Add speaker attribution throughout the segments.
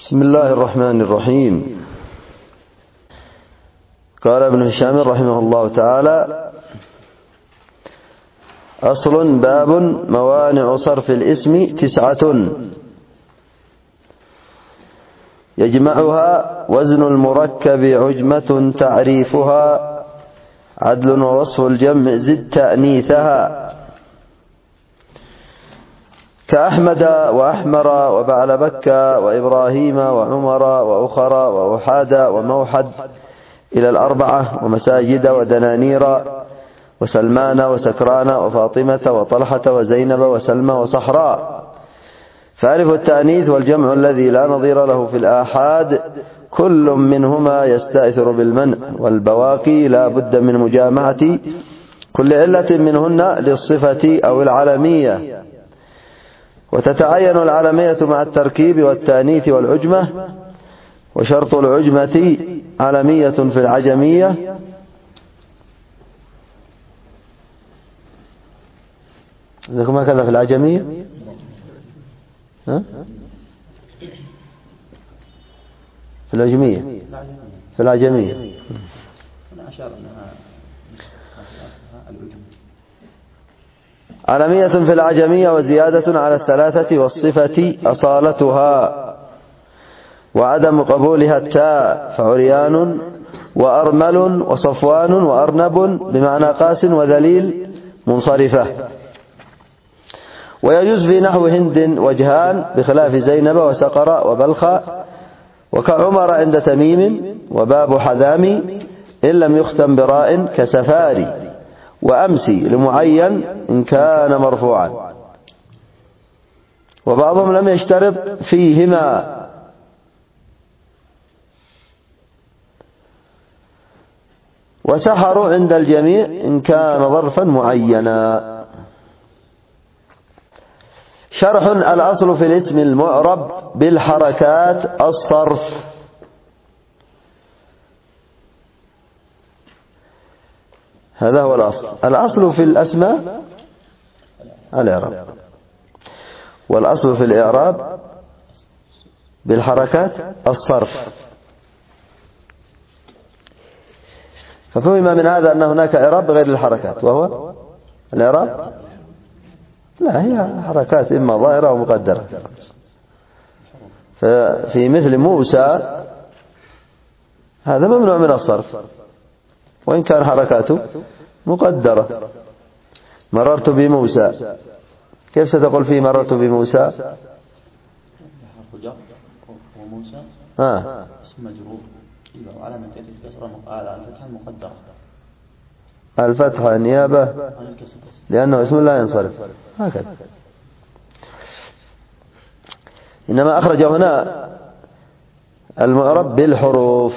Speaker 1: بسم الله الرحمن الرحيم. قال ابن هشام رحمه الله تعالى: أصل باب موانع صرف الاسم 9 يجمعها وزن المركب عجمة تعريفها عدل ووصف الجمع زد تأنيثها كأحمد وأحمر وبعلبك وإبراهيم وعمر وأخر وأحاد وموحد إلى 4 ومساجد ودنانير وسلمان وسكران وفاطمة وطلحة وزينب وسلمى وصحراء. فألف التأنيث والجمع الذي لا نظير له في الآحاد كل منهما يستأثر بالمنع، والبواقي لا بد من مجامعة كل علة منهن للصفة أو العلمية، وتتعين العلمية مع التركيب والتأنيث والعجمة، وشرط العجمة علمية في العجمية لكم هكذا في العجمية في العجمية في العجمية علمية في العجمية، وزيادة على 3 والصفة أصالتها وعدم قبولها التاء، فعريان وأرمل وصفوان وأرنب بمعنى قاس وذليل منصرفة. ويجوز في نحو هند وجهان بخلاف زينب وسقر وبلخ، وكعمر عند تميم وباب حذامي إن لم يختم براء كسفاري، وأمسي لمعين إن كان مرفوعا. وبعضهم لم يشترط فيهما، وسحر عند الجميع إن كان ظرفا معينا. شرح: الأصل في الاسم المعرب بالحركات الصرف. هذا هو الأصل. الأصل في الأسماء الإعراب، والأصل في الإعراب بالحركات الصرف. ففهم من هذا أن هناك إعراب بغير الحركات، وهو الإعراب لا هي حركات إما ظاهرة أو مقدرة. ففي مثل موسى هذا ممنوع من الصرف وإن كان حركاته مقدرة. مررت بموسى، كيف ستقول فيه مررت بموسى؟
Speaker 2: وموسى اسم مجرور وعلامة الكسرة على الفتحة المقدرة.
Speaker 1: الفتحة نيابة لأنه اسم لا ينصرف هكذا. إنما أخرج هنا المعرب بالحروف.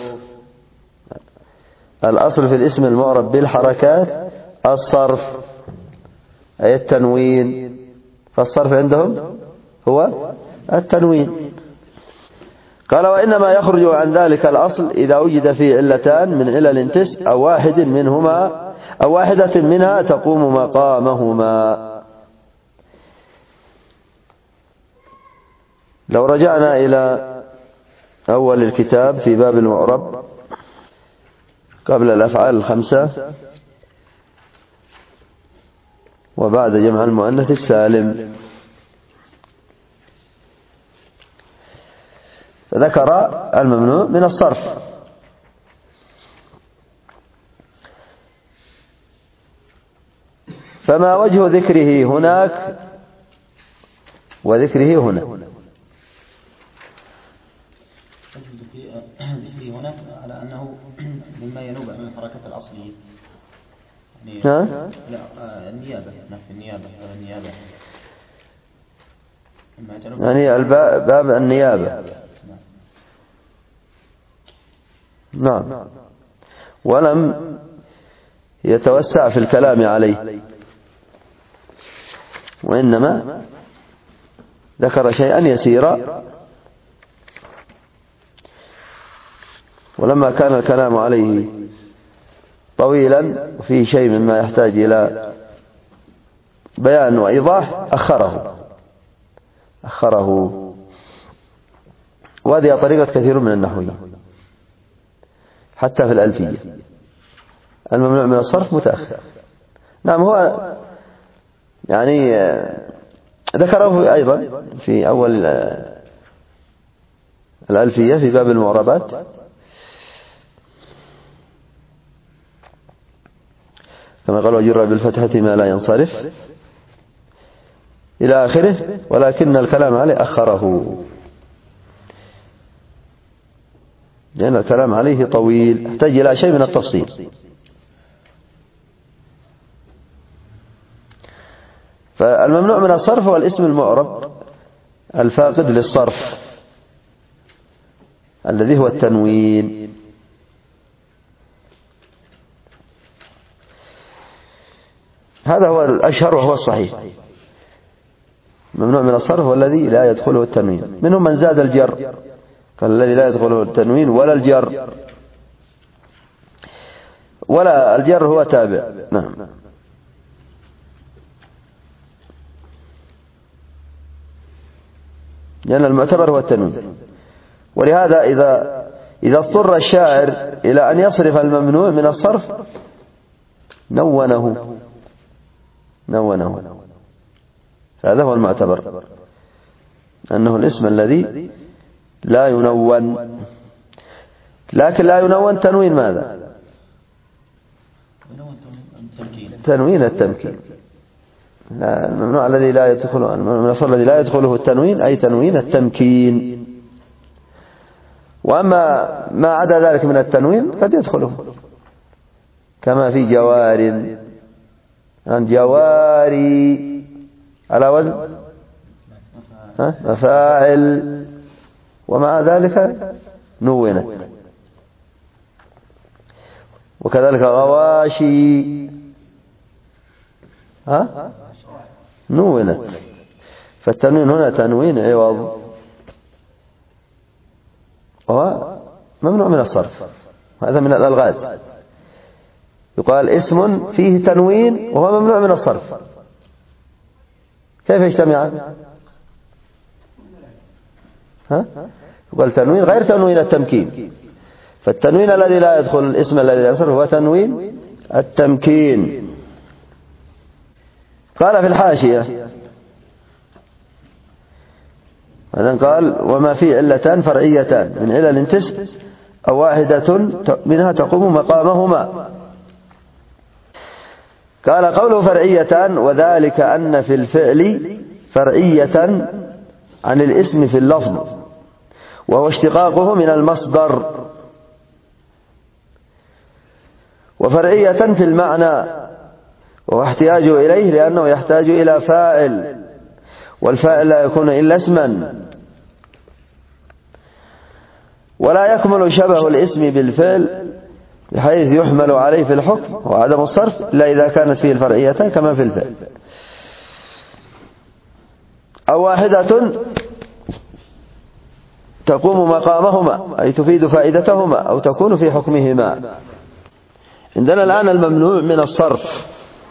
Speaker 1: الأصل في الاسم المعرب بالحركات الصرف أي التنوين، فالصرف عندهم هو التنوين. قال: وإنما يخرج عن ذلك الأصل إذا وجد فيه علتان من علل 9 أو واحدة منها تقوم مقامهما. لو رجعنا إلى أول الكتاب في باب المعرب قبل الأفعال 5 وبعد جمع المؤنث السالم، ذكر الممنوع من الصرف. فما وجه ذكره هناك وذكره هنا؟
Speaker 2: ذكره هنا على أنه مما ينوب عن الحركة الأصلية، النيابة في النيابة
Speaker 1: يعني باب النيابة. نعم. ولم يتوسع في الكلام عليه، وإنما ذكر شيئا يسيرا، ولما كان الكلام عليه طويلا وفيه شيء مما يحتاج إلى بيان وإيضاح أخره وهذه طريقة كثير من النحويين حتى في الألفية. الممنوع من الصرف متأخر. نعم، هو يعني ذكره أيضا في أول الألفية في باب المعربات، كما قال وجر بالفتحة ما لا ينصرف إلى آخره، ولكن الكلام عليه أخره لأن الكلام عليه طويل يحتاج إلى شيء من التفصيل. فالممنوع من الصرف هو الاسم المعرب الفاقد للصرف الذي هو التنوين. هذا هو الأشهر وهو الصحيح. ممنوع من الصرف هو الذي لا يدخله التنوين. منهم من زاد الجر، قال الذي لا يدخله التنوين ولا الجر، ولا الجر هو تابع. نعم. لأن المعتبر هو التنوين. ولهذا إذا اضطر الشاعر إلى أن يصرف الممنوع من الصرف نونه، هذا هو المعتبر، أنه الاسم الذي لا ينون. لكن لا ينون تنوين ماذا؟ تنوين التمكين. الممنوع الذي لا يدخله، من الصرف الذي لا يدخله التنوين أي تنوين التمكين. وأما ما عدا ذلك من التنوين قد يدخله، كما في جوار، عن جواري على وزن مفاعل، ومع ذلك نونت. وكذلك غواشي نونت. فالتنوين هنا تنوين عوض، وهو ممنوع من الصرف. هذا من الألغاز، يقال اسم فيه تنوين وهو ممنوع من الصرف. كيف يجتمعان؟ يقال تنوين غير تنوين التمكين. فالتنوين الذي لا يدخل الاسم الذي لا يصرف هو تنوين التمكين. قال في الحاشية مثلا، قال وما فيه علتان فرعيتان من علل 9 أو واحدة منها تقوم مقامهما. قال قوله فرعيتان وذلك أن في الفعل فرعية عن الاسم في اللفظ، وهو اشتقاقه من المصدر، وفرعية في المعنى وهو احتياجه إليه لأنه يحتاج إلى فاعل، والفاعل لا يكون إلا اسما. ولا يكمل شبه الاسم بالفعل بحيث يحمل عليه في الحكم وعدم الصرف إلا إذا كانت فيه الفرعيتان كما في الفعل. أو واحدة تقوم مقامهما أي تفيد فائدتهما أو تكون في حكمهما. عندنا الآن الممنوع من الصرف.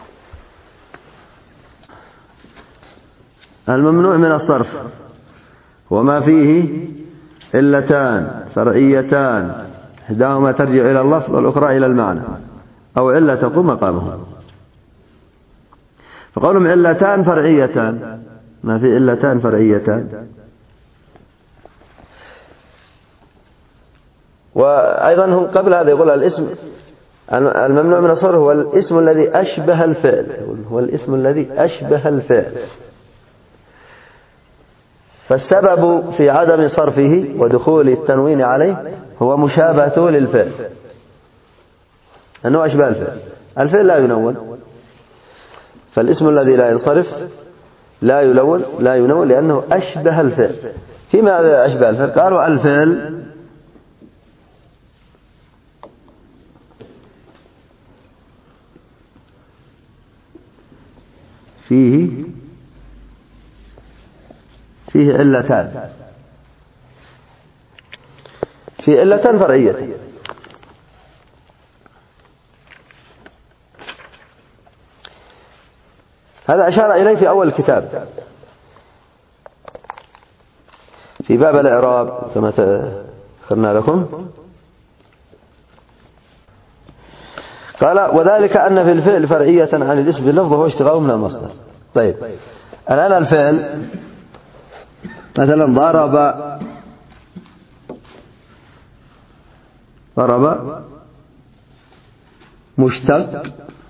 Speaker 1: الممنوع من الصرف وما فيه علتان فرعيتان إحداهما ترجع إلى اللفظ والأخرى إلى المعنى، أو علة تقوم مقامه. فقولهم علتان فرعيتان، ما في علتان فرعيتان. وأيضا هم قبل هذا يقول الاسم الممنوع من الصرف هو الاسم الذي أشبه الفعل، هو الاسم الذي أشبه الفعل. فالسبب في عدم صرفه ودخول التنوين عليه هو مشابهته للفعل، أنه أشبه الفعل. الفعل لا ينون، فالاسم الذي لا ينصرف لا ينون لأنه أشبه الفعل. في ماذا أشبه الفعل؟ قالوا الفعل فيه علتان، فيه علتان فرعية. هذا أشار إليه في أول الكتاب في باب الإعراب كما ذكرنا لكم. قال وذلك أن في الفعل فرعية عن الاسم باللفظ وهو اشتقاق من المصدر. طيب الآن الفعل مثلا ضرب مشتق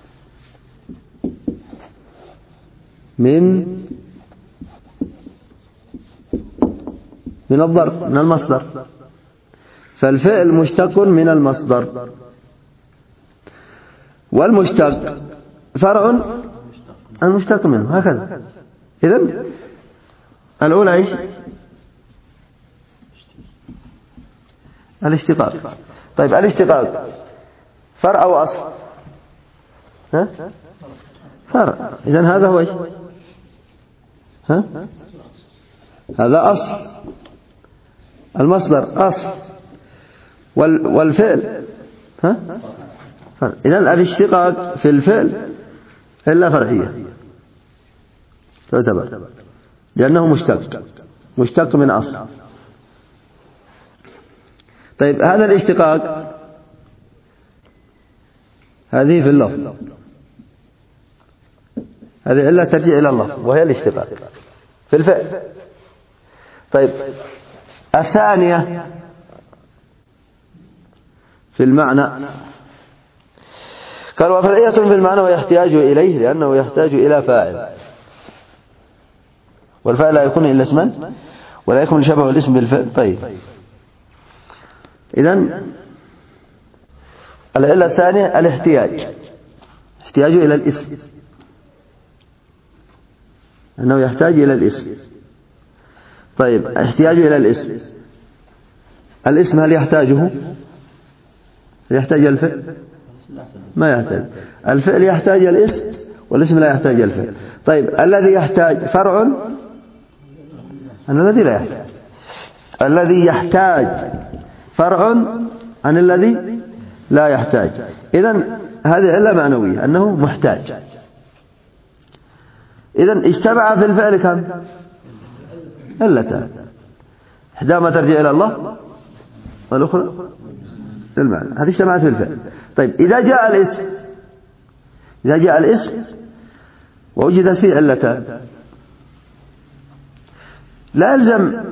Speaker 1: من الضرب من المصدر، فالفعل مشتق من المصدر، والمشتق فرع المشتق منه، هكذا. إذن الأولى إيش؟ الاشتقاق. طيب الاشتقاق فرع أو أصل؟ ها؟ فرع. إذن هذا هو إيش؟ ها؟ هذا أصل، المصدر أصل، والفعل ها؟ فرع. إذن الاشتقاق في الفعل إلا فرعية تعتبر، لأنه مشتق من أصل. طيب هذا الاشتقاق هذه في اللفظ، هذه علة ترجع إلى الله وهي الاشتقاق في الفعل. طيب الثانية في المعنى، قال وفرعية في المعنى ويحتاج إليه لأنه يحتاج إلى فاعل، والفاعل لا يكون إلا اسما ولا يكون شبه الاسم بالفعل. طيب إذن العلة الثانية الاحتياج، احتياج إلى الاسم، أنه يحتاج إلى الاسم. طيب احتياج إلى الاسم، الاسم هل يحتاجه؟ يحتاج الفعل؟ ما يحتاج. الفعل يحتاج الاسم والاسم لا يحتاج الفعل. طيب الذي يحتاج فرع عن الذي لا يحتاج، الذي يحتاج فرع عن الذي لا يحتاج. إذن هذه علة معنوية أنه محتاج. إذن اجتمع في الفعل كم؟ علتان، إحداهما ترجع إلى الله والأخرى للمعنى، هذه اجتمعت في الفعل. طيب إذا جاء الاسم ووجدت فيه علتان، لا يلزم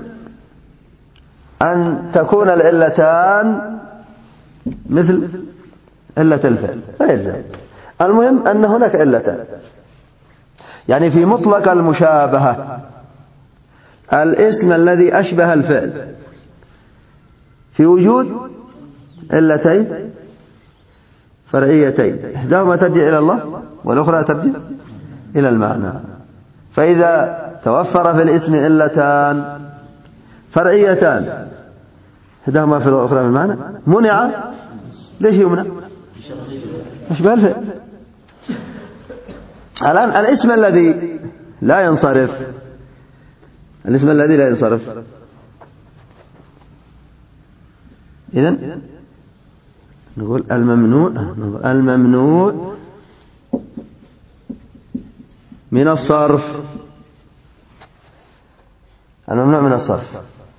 Speaker 1: أن تكون العلتان مثل علة الفعل، لا يلزم. المهم أن هناك علتان، يعني في مطلق المشابهة الاسم الذي أشبه الفعل في وجود علتين فرعيتين، إحداهما ترجع إلى الله والأخرى ترجع إلى المعنى. فإذا توفر في الاسم علتان فرعيتان إحداهما في الأخرى في المعنى، منع. ليش يمنع؟ أشبه الفعل. الآن الاسم الذي لا ينصرف، الاسم الذي لا ينصرف، إذن نقول الممنوع من الصرف، الممنوع من الصرف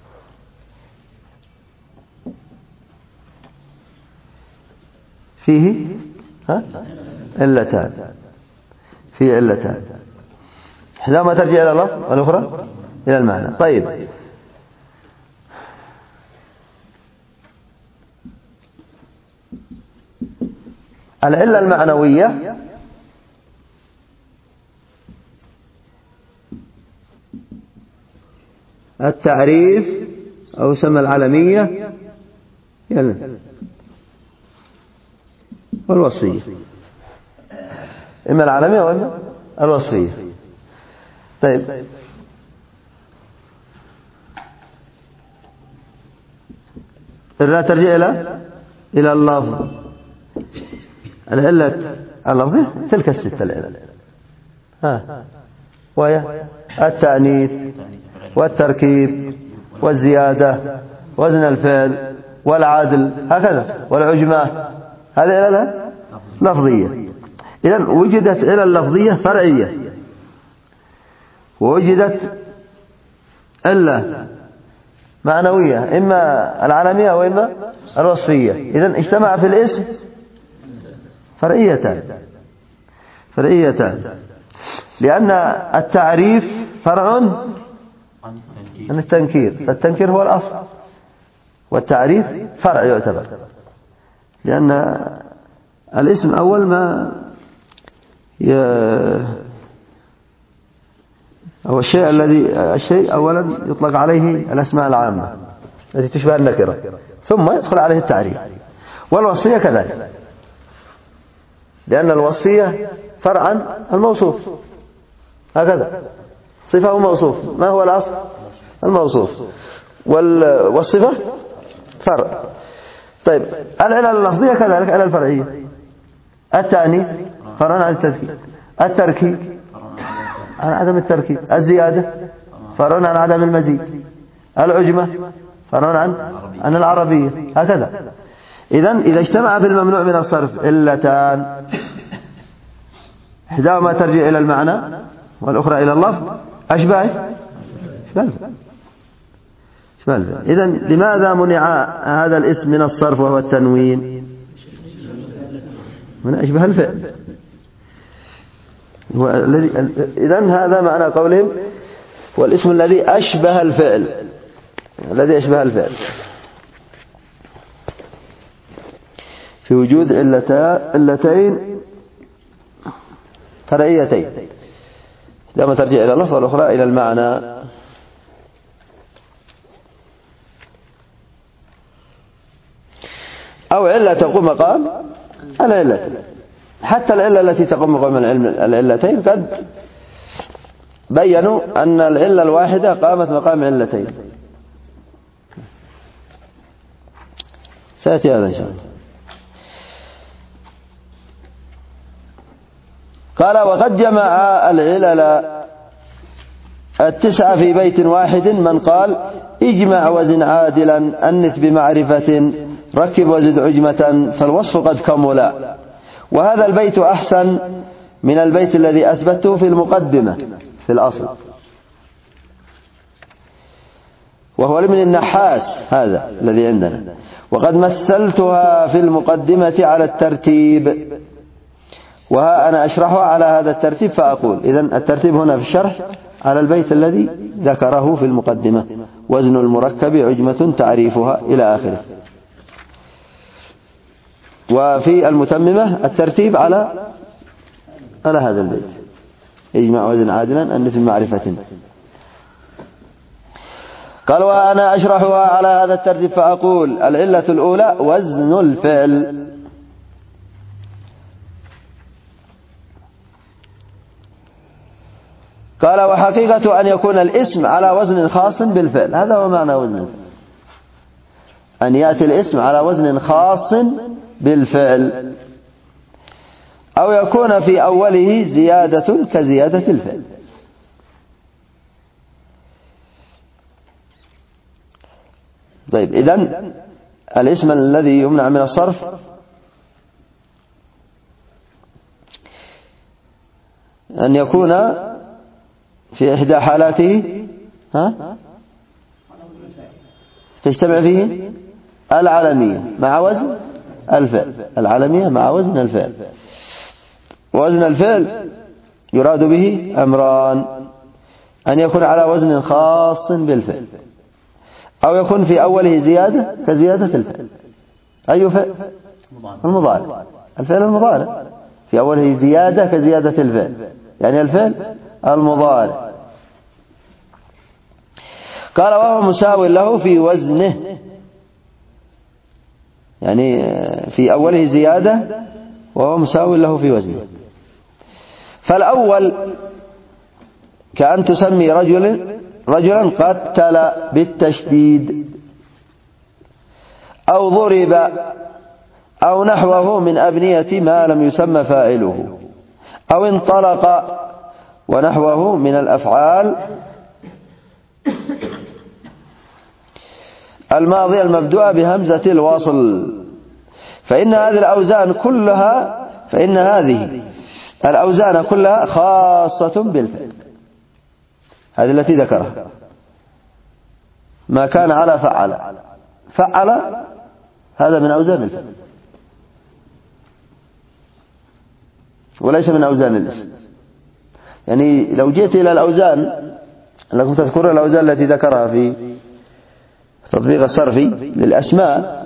Speaker 1: فيه علتان، فيه علتان، إحداهما ترجع إلى الله والأخرى إلى المعنى. طيب العلة المعنوية التعريف أو سمى العلمية والوصفية، إما العلمية وإما الوصفية. طيب اللا ترجع إلى اللفظ، العلة اللفظية تلك الستة العلل، وهي التأنيث والتركيب والزيادة وزن الفعل والعدل هكذا والعجمة، هذه علل لفظية. إذن وجدت علل لفظية فرعية، ووجدت علة معنوية، إما العالمية وإما الوصفية. إذن اجتمع في الاسم فرعيتان، لأن التعريف فرع عن التنكير، فالتنكير هو الأصل والتعريف فرع يعتبر، لأن الاسم أول ما هو الشيء أولا يطلق عليه الأسماء العامة التي تشبه النكرة، ثم يدخل عليه التعريف. والوصفية كذلك، لأن الوصفية فرع عن الموصوف، هكذا صفة وموصوف. ما هو الأصل؟ الموصوف، والصفة فرع. طيب العلل اللفظية كذلك، العلل الفرعية، التأنيث فرع عن التذكير، التركيب عن عدم التركيب، الزيادة فرع عن عدم المزيد، العجمة فرع عن العربية، هكذا. إذا اجتمع في الممنوع من الصرف علتان، إحداهما ترجع إلى المعنى والأخرى إلى اللفظ، أشباه. إذن لماذا منع هذا الاسم من الصرف وهو التنوين؟ من أشبه الفعل. إذن هذا معنى قولهم والاسم الذي أشبه الفعل، في وجود علتين فرعيتين، إحداهما ترجع إلى اللفظ والأخرى إلى المعنى. أو علة تقوم مقام العلتين. حتى العلة التي تقوم مقام العلتين قد بيّنوا أن العلة الواحدة قامت مقام علتين، سيأتي هذا إن شاء الله. قال وقد جمع العلل 9 في بيت واحد، من قال اجمع وزن عادلا، أنث بمعرفة، ركب وزد عجمة، فالوصف قد كملا. وهذا البيت أحسن من البيت الذي أثبته في المقدمة في الأصل، وهو من النحاس هذا الذي عندنا. وقد مثلتها في المقدمة على الترتيب، وها أنا أشرحها على هذا الترتيب فأقول. إذن الترتيب هنا في الشرح على البيت الذي ذكره في المقدمة: وزن المركب عجمة تعريفها إلى آخره. وفي المتممة الترتيب على هذا البيت: اجمع وزن عادلا، أنث بمعرفة. قال وأنا أشرحها على هذا الترتيب فأقول: العلة الأولى وزن الفعل. قال وحقيقة أن يكون الاسم على وزن خاص بالفعل، هذا هو معنى وزن الفعل، أن يأتي الاسم على وزن خاص بالفعل، أو يكون في أوله زيادة كزيادة الفعل. طيب إذن الاسم الذي يمنع من الصرف أن يكون في إحدى حالاته تجتمع فيه العالمية مع وزن الفعل، العالمية مع وزن الفعل. وزن الفعل يراد به أمران: أن يكون على وزن خاص بالفعل، أو يكون في أوله زيادة كزيادة الفعل. أي فعل؟ المضارع. الفعل المضارع في أوله زيادة كزيادة الفعل، يعني الفعل المضارع. قال وهو مساو له في وزنه، يعني في أوله زيادة وهو مساو له في وزنه. فالأول كأن تسمي رجلا قتل بالتشديد، أو ضرب، أو نحوه من أبنية ما لم يسمى فاعله، أو انطلق ونحوه من الأفعال الماضية المبدوءة بهمزة الوصل. فإن هذه الأوزان كلها خاصة بالفعل، هذه التي ذكرها. ما كان على فعل. فعل هذا من أوزان الفعل وليس من أوزان الاسم. يعني لو جئت إلى الأوزان لكم تذكرون الأوزان التي ذكرها في تطبيق الصرفي للأسماء،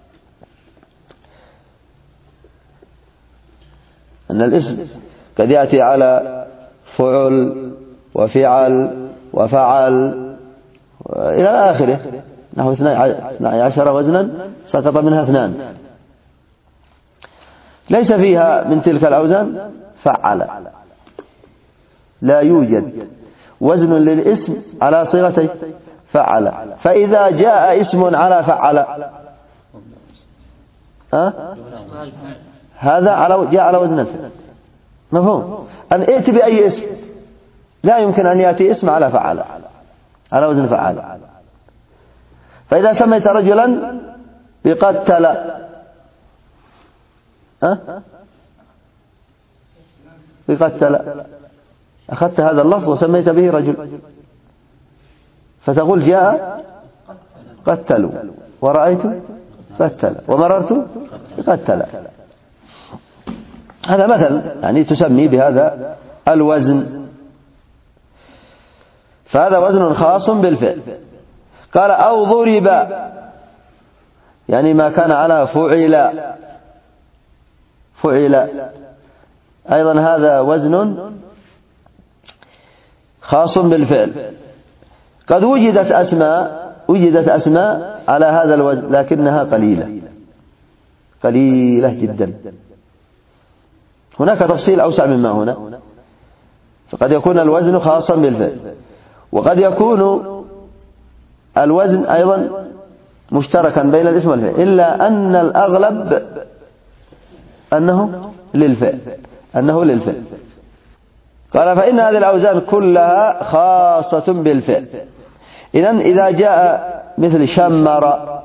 Speaker 1: أن الاسم قد يأتي على فعل وفعل وفعل إلى آخره، نحو 12 وزنا سقط منها 2. ليس فيها من تلك الأوزان فعل، لا يوجد وزن للاسم على صيغتي فعل. فإذا جاء اسم على فعل هذا جاء على وزن الفعل. مفهوم؟ أن ائت بأي اسم، لا يمكن أن يأتي اسم على فعل على وزن فعل. فإذا سميت رجلا بقتل بقتل، أخذت هذا اللفظ وسميت به رجل، فتقول جاء قتلوا ورأيت قتل ومررت بقتل. هذا مثل يعني تسمي بهذا الوزن، فهذا وزن خاص بالفعل. قال أو ضرب، يعني ما كان على فعل أيضا هذا وزن خاص بالفعل. قد وجدت أسماء على هذا الوزن لكنها قليلة جدا. هناك تفصيل أوسع مما هنا، فقد يكون الوزن خاصا بالفعل، وقد يكون الوزن أيضا مشتركا بين الاسم والفعل، إلا أن الأغلب أنه للفعل. قال فإن هذه الأوزان كلها خاصة بالفعل. إذن إذا جاء مثل شمر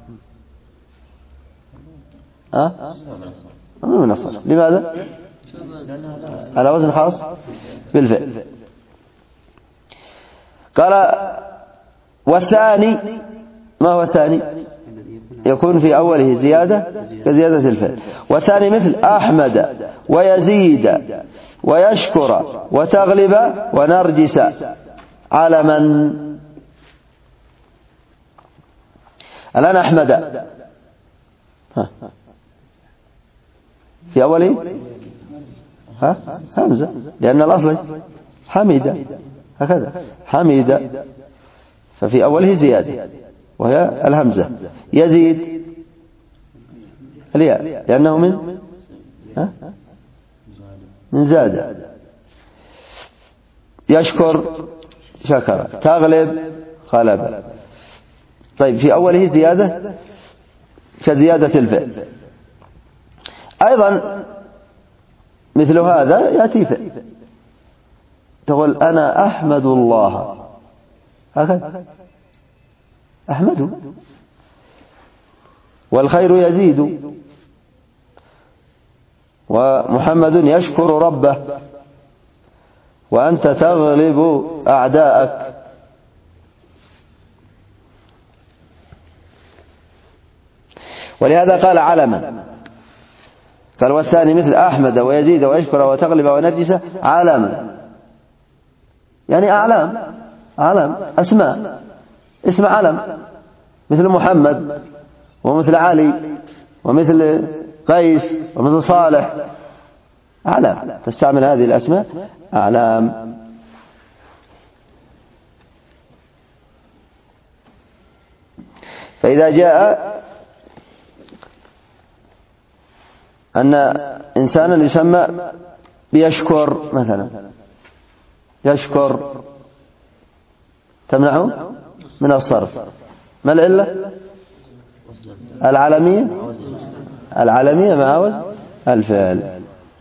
Speaker 1: من الصرف. لماذا؟ على وزن خاص بالفعل. قال والثاني، ما هو الثاني؟ يكون في أوله زيادة كزيادة الفعل. والثاني مثل أحمد ويزيد ويشكر وتغلب ونرجس علما. الآن أحمد في أوله همزة، لأن الأصل حميدة، هكذا حميدة، ففي أوله زيادة وهي الهمزة. يزيد الياء لأنه من زاد. يشكر شكر، تغلب غلب. طيب في أوله زيادة كزيادة الفعل. أيضا مثل هذا يأتي فعل، تقول أنا أحمد الله، هكذا أحمده. والخير يزيد، ومحمد يشكر ربه، وأنت تغلب أعداءك. ولهذا قال علما، قال والثاني مثل أحمد ويزيد ويشكر وتغلب ونرجس علما، يعني أعلام أسماء، اسم علم، مثل محمد ومثل علي ومثل قيس ومثل صالح، أعلام، تستعمل هذه الأسماء أعلام. فإذا جاء أن إنسانا يسمى بيشكر مثلا، يشكر تمنعه من الصرف. ما العلة؟ العالمية مع وزن الفعل.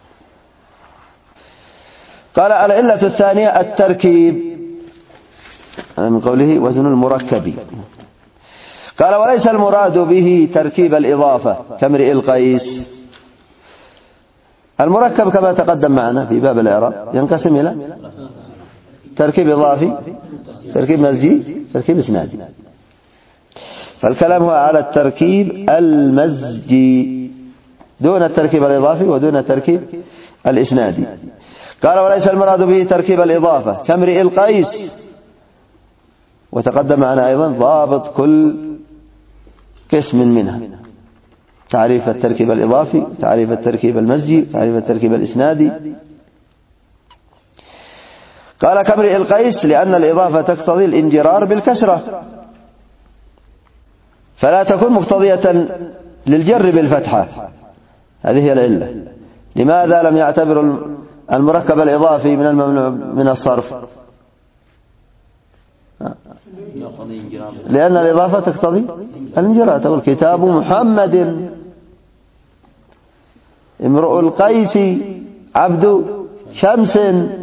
Speaker 1: قال العلة الثانية التركيب، من قوله وزن المركب. قال وليس المراد به تركيب الإضافة كامرئ القيس. المركب كما تقدم معنا في باب الإعراب ينقسم إلى تركيب إضافي، تركيب مزجي، تركيب إسنادي. فالكلام هو على التركيب المزجي دون التركيب الإضافي ودون التركيب الإسنادي. قال وليس المراد به تركيب الإضافة كامرئ القيس. وتقدم معنا أيضا ضابط كل قسم منها، تعريف التركيب الإضافي، تعريف التركيب المزجي، تعريف التركيب الإسنادي. قال كامرئ القيس لأن الإضافة تقتضي الانجرار بالكسرة فلا تكون مقتضية للجر بالفتحة، هذه هي العلة. لماذا لم يعتبر المركب الإضافي من الممنوع من الصرف؟ لأن الإضافة تقتضي الانجرار. تقول كتاب محمد، امرؤ القيس، عبد شمس.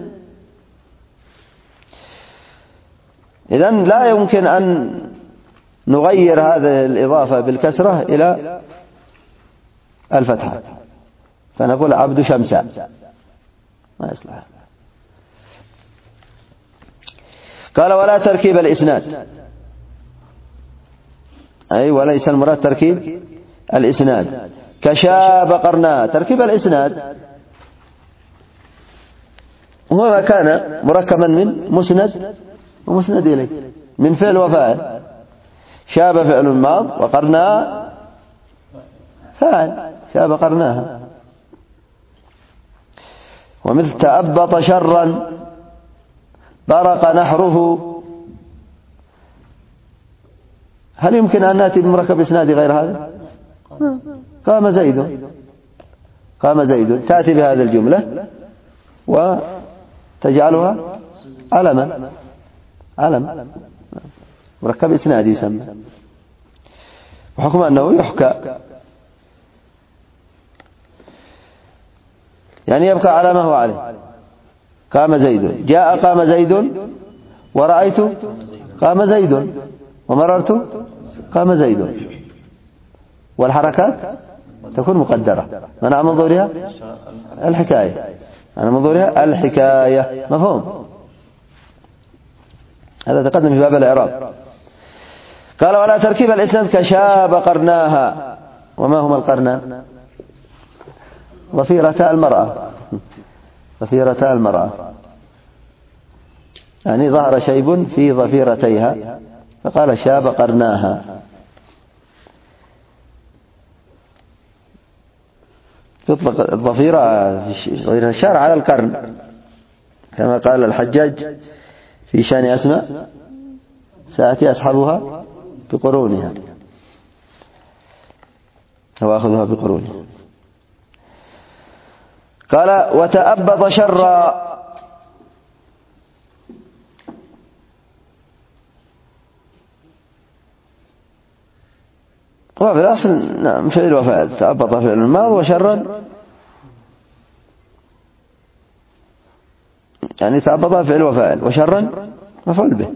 Speaker 1: إذن لا يمكن أن نغير هذه الإضافة بالكسرة إلى الفتحة فنقول عبد شمس، ما يصلح. قال ولا تركيب الإسناد، أي وليس المراد تركيب الإسناد كشاب قرناه. تركيب الإسناد هو ما كان مركبا من مسند ومسند إليه، من فعل وفاعل. شاب فعل الماض وقرنا فاعل، شاب قرناها. ومثل تأبط شرا برق نحره. هل يمكن أن نأتي بمركب إسنادي غير هذا؟ قام زيد، قام زيد، تأتي بهذه الجملة وتجعلها علما، علم، مركب إسنادي يسمى. وحكم أنه يحكى، يعني يبقى على ما هو عليه. قام زيد، جاء قام زيد، ورأيت قام زيد، ومررت قام زيد. والحركات تكون مقدرة، منع من ظهورها الحكاية، منع من ظهورها الحكاية. مفهوم؟ هذا تقدم في باب الإعراب. قال ولا تركيب الإسناد كشاب قرناها. وما هما القرنا؟ ضفيرتا المرأة، ضفيرتا المرأة، يعني ظهر شيب في ضفيرتيها فقال شاب قرناها. تطلق الضفيرة في الشارع على القرن كما قال الحجاج في شان أسماء سآتي أصحابها بقرونها وأخذها بقرونها. قال وتأبط شرا. وفي الأصل نعم فعل وفعل، تأبط فعل الماضي وشرا يعني تأبط فعل وفعل وشرا مفعول به.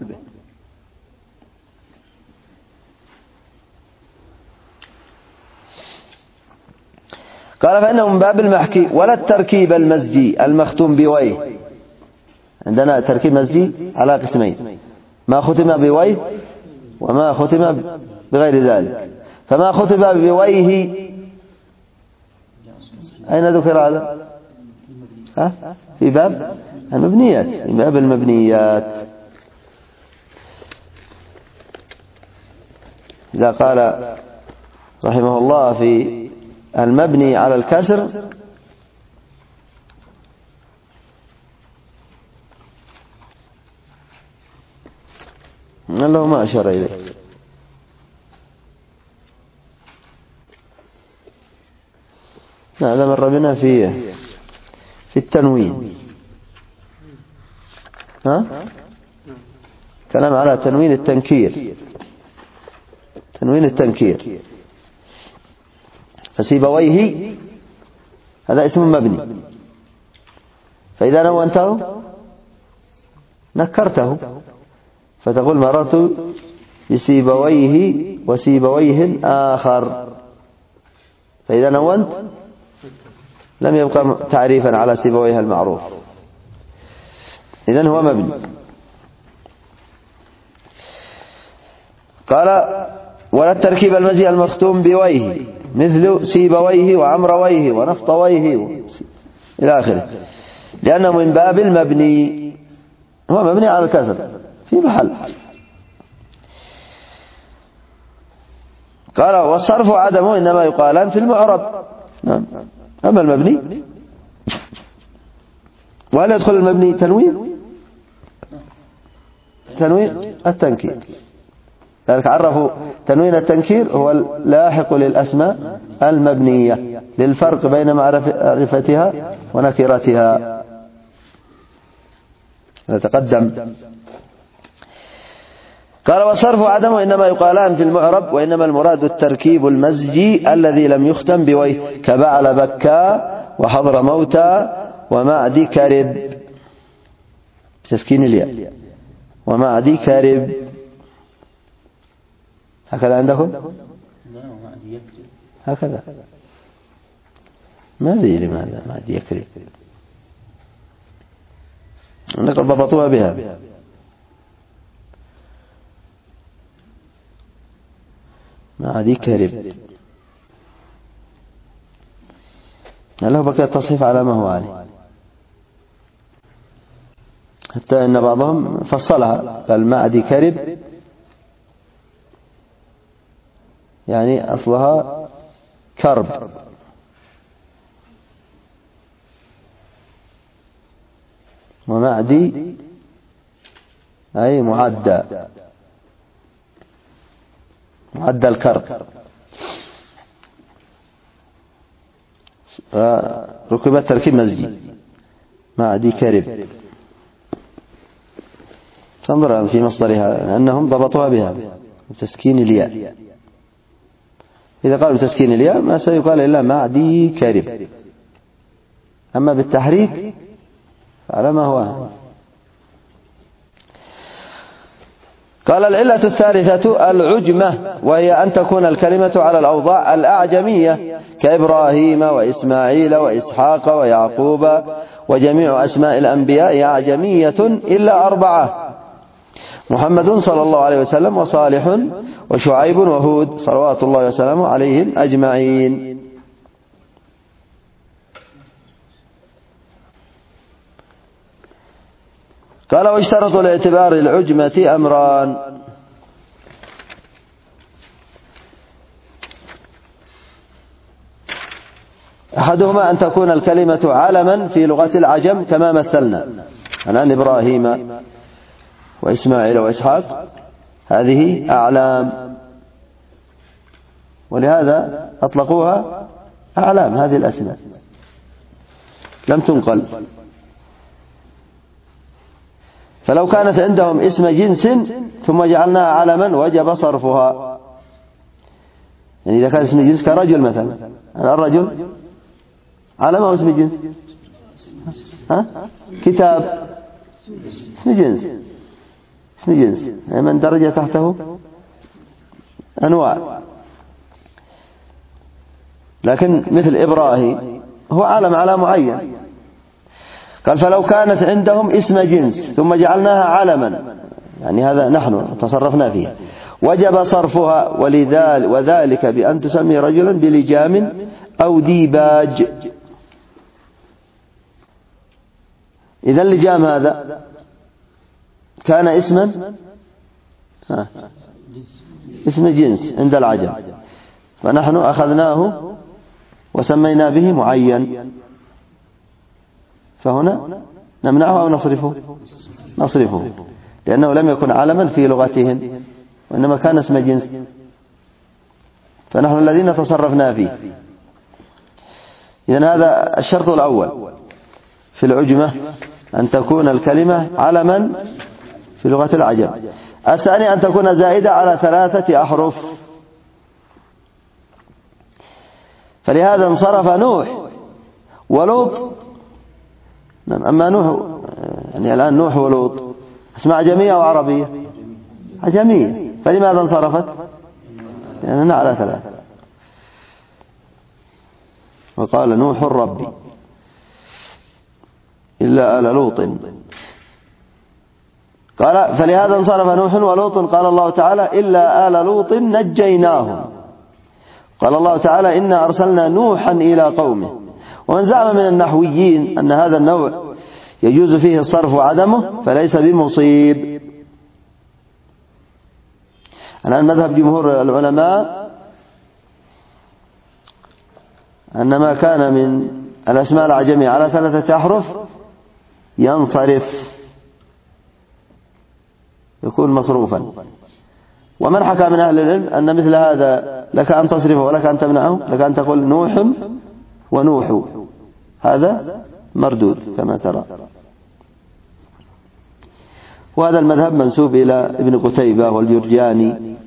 Speaker 1: قال فإنه من باب المحكي. ولا التركيب المزجي المختوم بويه. عندنا تركيب مزجي على قسمين، ما ختم بويه وما ختم بغير ذلك. فما ختم بويه أين ذكر هذا؟ في باب المبنيات، في باب المبنيات. إذا قال رحمه الله في المبني على الكسر الله ما أشار إليه. هذا مر بنا في التنوين. كلام على تنوين التنكير، تنوين التنكير. فسيبويه هذا اسم مبني، فإذا نونته نكرته فتقول مررت بسيبويه وسيبويه آخر. فإذا نونت لم يبقى تعريفا على سيبويه المعروف، إذن هو مبني. قال ولا التركيب المزي المختوم بويه مثل سيبويه وعمرويه ونفطويه إلى آخره، لأنه من باب المبني، هو مبني على الكسر في محل. قال والصرف عدمه إنما يقالان في المعرب. أما المبني، وهل يدخل المبني تنوين التنكير؟ ذلك عرفوا تنوين التنكير هو اللاحق للأسماء المبنية للفرق بين معرفتها ونكرتها. نتقدم. قال والصرف عدمه إنما يقالان في المعرب، وإنما المراد التركيب المزجي الذي لم يختم بويه كبعل بكا وحضر موتى ومعدي كرب بتسكين الياء ومعدي كرب. هكذا عندكم؟ هكذا. ما أدري لماذا معدي يكرب، نقل ضبطوها بها. معدي كرب له بقى التصحيف على ما هو عليه، حتى إن بعضهم فصلها قال معدي كرب، يعني أصلها كرب، ومعدي أي معدى الكرب، فركبت تركيب مزجي معدي كرب. فانظر في مصدرها لأنهم ضبطوها بها بتسكين الياء. إذا قالوا بتسكين الياء ما سيقال إلا معدي كرب، أما بالتحريك فعلى ما هو. قال العلة الثالثة العجمة، وهي أن تكون الكلمة على الأوضاع الأعجمية كإبراهيم وإسماعيل وإسحاق ويعقوب، وجميع أسماء الأنبياء أعجمية إلا 4: محمد صلى الله عليه وسلم وصالح وشعيب وهود صلوات الله وسلامه عليهم أجمعين. قال واشترطوا لاعتبار العجمة أمران: أحدهما أن تكون الكلمة علما في لغة العجم كما مثلنا الآن إبراهيم وإسماعيل وإسحاق، هذه أعلام، ولهذا أطلقوها أعلام، هذه الأسماء لم تنقل. فلو كانت عندهم اسم جنس ثم جعلناها علما وجب صرفها. يعني إذا كان اسم جنس كرجل مثلا، الرجل علم أو اسم جنس؟ كتاب اسم جنس، اسم جنس من درجة تحته أنواع. لكن مثل إبراهيم هو علم على معين. قال فلو كانت عندهم اسم جنس ثم جعلناها علما، يعني هذا نحن تصرفنا فيه، وجب صرفها، وذلك بأن تسمي رجلا بلجام أو ديباج. إذا اللجام هذا كان اسما اسم جنس عند العجم، فنحن أخذناه وسمينا به معين، فهنا نمنعه أو نصرفه لأنه لم يكن علما في لغتهم، وإنما كان اسم جنس، فنحن الذين تصرفنا فيه. إذن هذا الشرط الأول في العجمة، أن تكون الكلمة علما في لغة العجم. الثاني أن تكون زائدة على 3 أحرف، فلهذا انصرف نوح ولوط. أما نوح يعني الآن نوح ولوط اسماء عجمية أو عربية؟ عجمية، فلماذا انصرفت؟ لأننا على 3. وقال نوح ربي إلا آل لوط قال فلهذا انصرف نوح ولوط. قال الله تعالى إلا آل لوط نجيناهم. قال الله تعالى إنا أرسلنا نوحا إلى قومه. ومن زعم من النحويين أن هذا النوع يجوز فيه الصرف وعدمه فليس بمصيب. الآن مذهب جمهور العلماء أن ما كان من الأسماء الأعجمية على 3 أحرف ينصرف، يكون مصروفا. ومن حكى من أهل العلم أن مثل هذا لك أن تصرفه ولك أن تمنعه، لك أن تقول نوح ونوح، هذا مردود كما ترى. وهذا المذهب منسوب إلى ابن قتيبة والجرجاني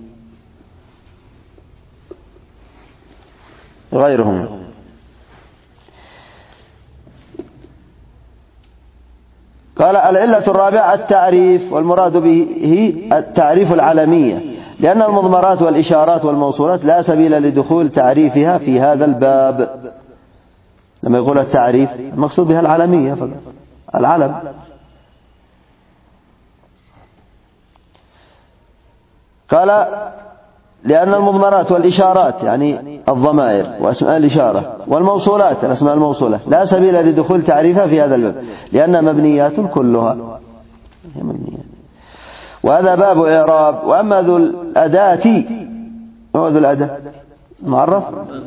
Speaker 1: غيرهم. قال العلة الرابعة التعريف، والمراد به التعريف العلمية، لأن المضمرات والإشارات والموصولات لا سبيل لدخول تعريفها في هذا الباب. لما يقول التعريف المقصود بها العلمية فقط، العلم. قال لأن المضمرات والإشارات يعني الضمائر وأسماء الإشارة والموصولات الأسماء الموصولة لا سبيل لدخول تعريفها في هذا الباب، لأنها مبنيات كلها مبنيات. وهذا باب إعراب. وأما ذو الأداة، هو ذو الأداة معرف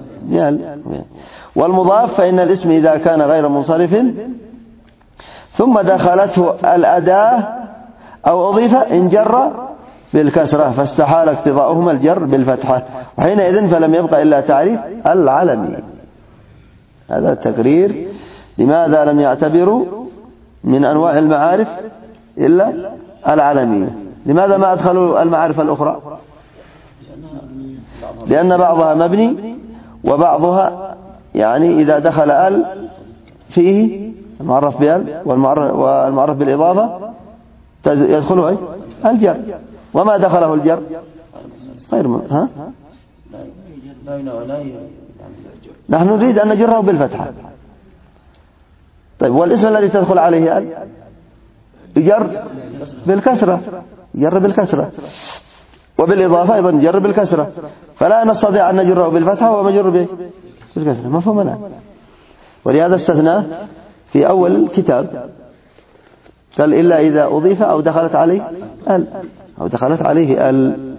Speaker 1: والمضاف، فإن الاسم إذا كان غير منصرف ثم دخلته الأداة أو أضيف انجر بالكسرة فاستحال اقتضاؤهما الجر بالفتحة، وحينئذ فلم يبقى إلا تعريف العلمي. هذا التقرير لماذا لم يعتبروا من أنواع المعارف إلا العلمية. لماذا ما أدخلوا المعارف الأخرى؟ لأن بعضها مبني وبعضها يعني إذا دخل ال فيه المعرف بال والمعرف بالإضافة يدخله الجر، وما دخله الجر غير ها؟ نحن نريد أن نجره بالفتحة. طيب والاسم الذي تدخل عليه ال يجر بالكسرة، يجر بالكسرة، وبالإضافة أيضا يجر بالكسرة، فلا نستطيع أن نجره بالفتحة ومجر بالكسرة. مفهوم الآن؟ ولهذا استثناه في أول الكتاب، قال إلا إذا أضيف أو دخلت عليه ال أو دخلت عليه ال.